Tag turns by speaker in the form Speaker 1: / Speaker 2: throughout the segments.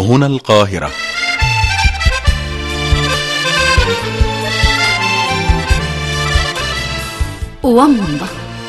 Speaker 1: هنا القاهرة.
Speaker 2: ومضة.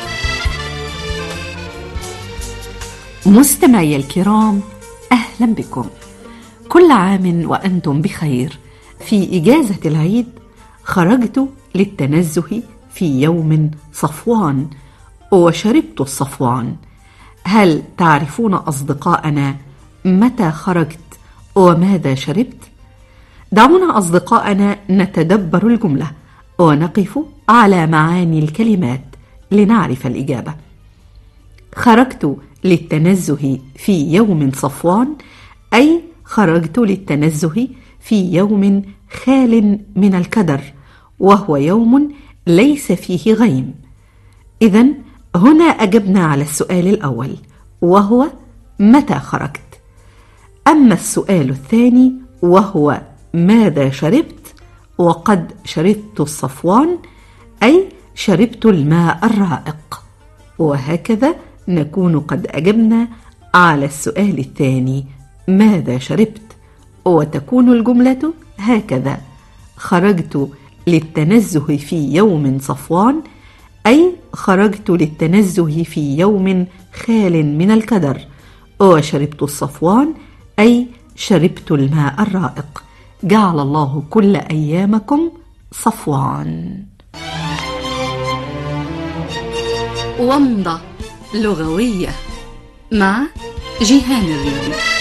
Speaker 2: مستمعي الكرام، أهلا بكم. كل عام وأنتم بخير. في إجازة العيد خرجت للتنزه في يوم صفوان وشربت الصفوان. هل تعرفون أصدقائنا متى خرجت وماذا شربت؟ دعونا أصدقائنا نتدبر الجملة ونقف على معاني الكلمات لنعرف الإجابة. خرجت للتنزه في يوم صفوان، أي خرجت للتنزه في يوم خال من الكدر، وهو يوم ليس فيه غيم. إذن هنا أجبنا على السؤال الأول، وهو متى خرجت. أما السؤال الثاني وهو ماذا شربت، وقد شربت الصفوان أي شربت الماء الرائق. وهكذا نكون قد أجبنا على السؤال الثاني ماذا شربت، وتكون الجملة هكذا: خرجت للتنزه في يوم صفوان، أي خرجت للتنزه في يوم خال من الكدر، وشربت الصفوان أي شربت الماء الرائق. جعل الله كل أيامكم صفوان. ومضة لغوية مع جيهان الريدي.